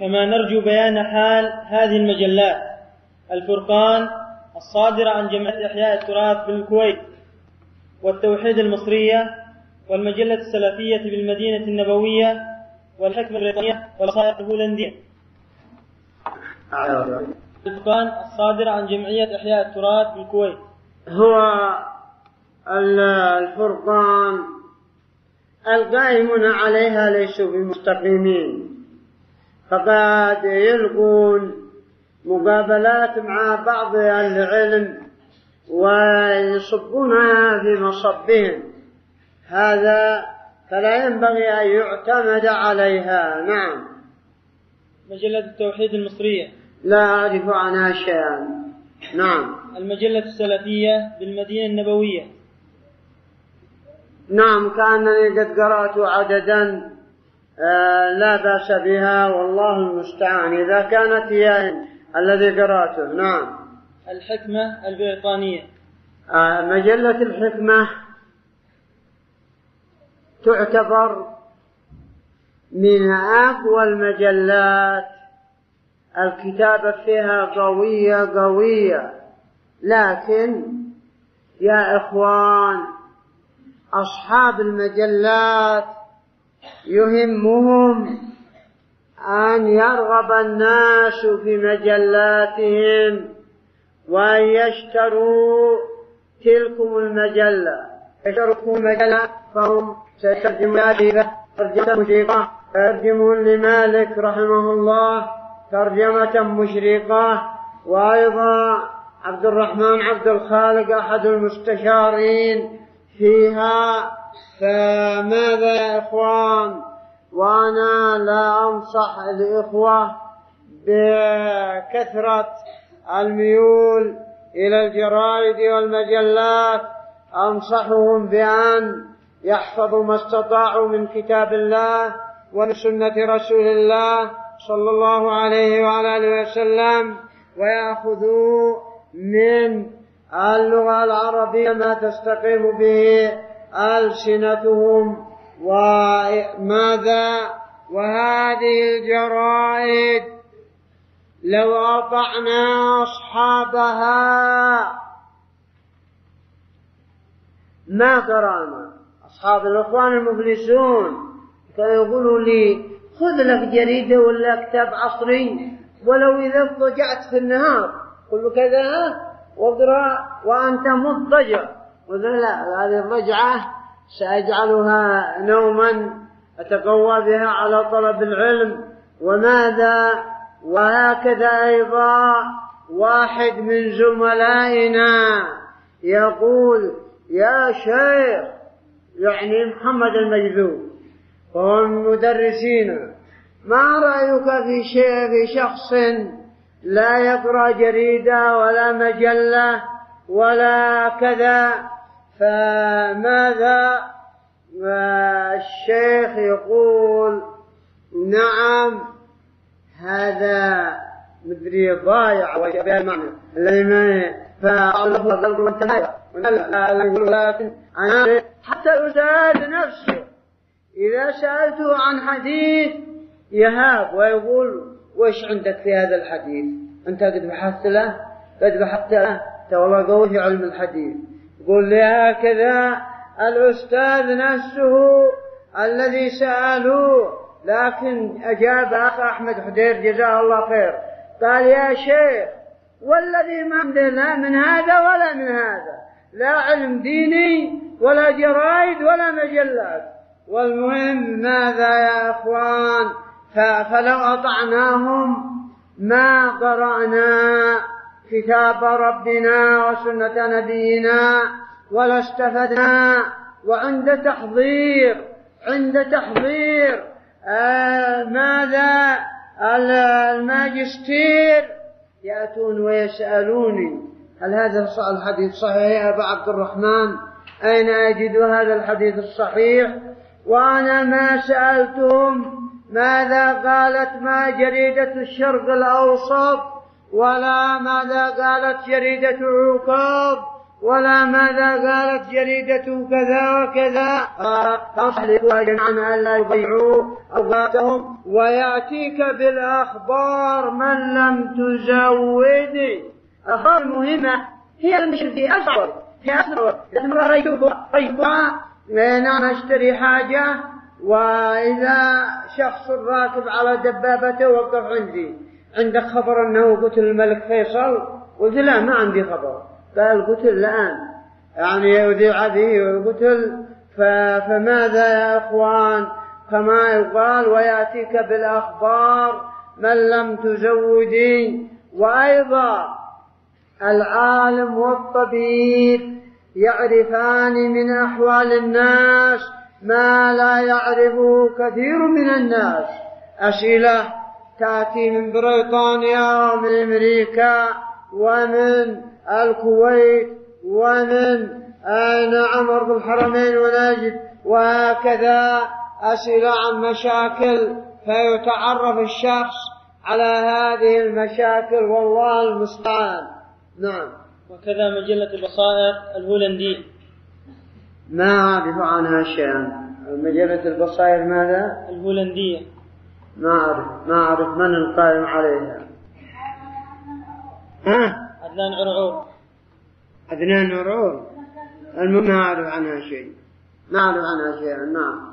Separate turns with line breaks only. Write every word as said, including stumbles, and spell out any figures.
كما نرجو بيان حال هذه المجلات: الفرقان الصادرة عن جمعية إحياء التراث بالكويت، والتوحيد المصرية، والمجلة السلفية بالمدينة النبوية، والحكمة البريطانية، والوصايا الهولندية. الفرقان الصادرة عن جمعية إحياء التراث بالكويت
هو الفرقان القائمون عليها ليسوا بمستقيمين، فقد يلقون مقابلات مع بعض أهل العلم ويصبونها في مصبهم، هذا فلا ينبغي أن يعتمد عليها. نعم.
مجلة التوحيد المصرية
لا أعرف عنها شيئا. نعم.
المجلة السلفية بالمدينة النبوية.
نعم، كأنني قد قرأت عددا آه لا بأس بها، والله المستعان إذا كانت هي الذي قرأته. نعم.
الحكمة البريطانية.
آه مجلة الحكمة تعتبر من أقوى المجلات، الكتابة فيها قوية قوية، لكن يا إخوان أصحاب المجلات يهمهم أن يرغب الناس في مجلاتهم وأن يشتروا تلكم المجلة. يشتروا المجلة فهم سيترجمون هذه ترجمة مشرقة، يترجمون لمالك رحمه الله ترجمة مشرقة، وأيضا عبد الرحمن عبد الخالق أحد المستشارين فيها. فماذا يا إخوان؟ وأنا لا أنصح الإخوة بكثرة الميول إلى الجرائد والمجلات، أنصحهم بأن يحفظوا ما استطاعوا من كتاب الله وسنة رسول الله صلى الله عليه وعلى آله وسلم، ويأخذوا من اللغة العربية ما تستقيم به ألسنتهم. وماذا وهذه الجرائد لو أطعنا أصحابها ما قرأنا. أصحاب الإخوان المفلسون كانوا يقولوا لي خذ لك جريدة ولا كتاب عصري ولو إذا اضطجعت في النهار، قل له كذا واقرأ وأنت مضطجع. قلت لا، هذه الرجعة سأجعلها نوما أتقوى بها على طلب العلم. وماذا وهكذا أيضا واحد من زملائنا يقول يا شيخ، يعني محمد المجذوب وهو من مدرسين، ما رأيك في شيء في شخص لا يقرأ جريدة ولا مجلة ولا كذا؟ فماذا الشيخ يقول نعم هذا مدري ضايع وشبه معنى الذي ما فأعلق قلبه وانتهى. لكن أنا حتى الأستاذ نفسه إذا سألته عن حديث يهاب ويقول وإيش عندك في هذا الحديث؟ أنت قد بحثت له؟ قد بحثت له؟ والله قوي في علم الحديث. يقول لي هكذا الأستاذ نفسه الذي سألوه، لكن أجاب أخ أحمد حدير جزاه الله خير، قال يا شيخ والذي ما عندنا من هذا ولا من هذا، لا علم ديني ولا جرائد ولا مجلات. والمهم ماذا يا أخوان؟ فلو أطعناهم ما قرأنا كتاب ربنا وسنة نبينا ولا استفدنا. وعند تحضير عند تحضير آه ماذا الماجستير يأتون ويسألوني هل هذا الحديث صحيح يا أبا عبد الرحمن؟ أين أجد هذا الحديث الصحيح؟ وأنا ما سألتهم ماذا قالت ما جريدة الشرق الأوسط ولا ماذا قالت جريدة عكاظ ولا ماذا قالت جريدة كذا وكذا، فانصح لإخوة جميعا ألا يضيعوا أوقاتهم. ويأتيك بالأخبار من لم تزود. الأخبار المهمة هي المشر في أصغر في أصغر لأن رأيتها رأيتها نعم أشتري حاجة، وإذا شخص راكب على دبابته وقف عندي، عندك خبر أنه قتل الملك فيصل؟ قلت لا ما عندي خبر. قال قتل الآن، يعني يذيع به وقتل. فماذا يا أخوان؟ كما يقال ويأتيك بالأخبار من لم تزودي. وأيضا العالم والطبيب يعرفان من أحوال الناس ما لا يعرفه كثير من الناس. أسئلة تأتي من بريطانيا ومن أمريكا ومن الكويت ومن نعم أرض الحرمين ونجد، وهكذا أسئلة عن مشاكل، فيتعرف الشخص على هذه المشاكل والله المستعان. نعم.
وكذا مجلة البصائر الهولندية.
ما أعرف عنها شيئا. مجلة البصائر ماذا؟
الهولندية.
ما أعرف ما أعرف من القائم عليها. ها؟
عدنان عرعور.
عدنان عرعور. المهم ما أعرف عنها شيء. ما أعرف عنها شيئا. نعم.